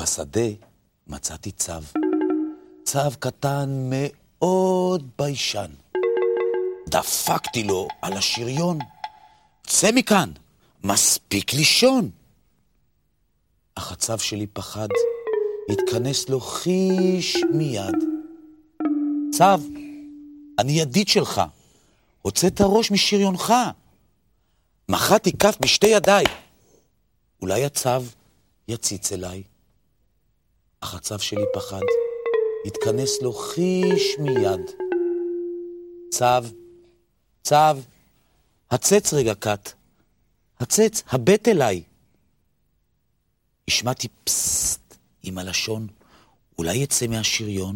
בשדה מצאתי צו. צו קטן מאוד ביישן. דפקתי לו על השריון. צא מכאן, מספיק לישון. אך הצו שלי פחד, התכנס לו חיש מיד. צו, אני ידיד שלך. הוצאת ראש משריונך. מחאתי כף בשתי ידיי. אולי הצו יציץ אליי. אך הצו שלי פחד, התכנס לו חיש מיד. צו, צו, הצץ רגע קט. הצץ, הבט אליי. השמעתי פסט עם הלשון, אולי יצא מהשריון.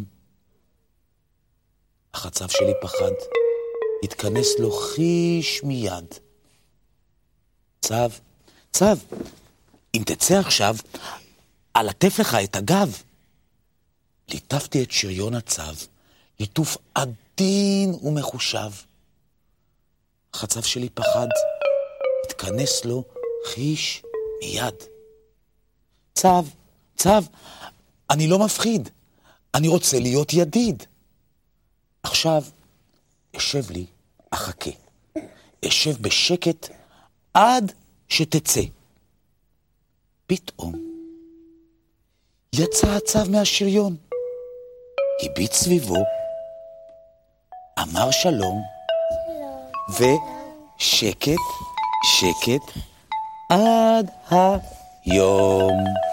אך הצו שלי פחד, התכנס לו חיש מיד. צו, צו, אם תצא עכשיו, אלטף לך את הגב. ליטפתי את שריון הצו, ליטוף עדין ומחושב. אך הצו שלי פחד, התכנס לו חיש מיד. צו, צו, אני לא מפחיד, אני רוצה להיות ידיד. עכשיו, אשב לי, אחכה. אשב בשקט עד שתצא. פתאום יצא הצו מהשריון, הביט סביבו, אמר שלום, ושקט, שקט, עד היום.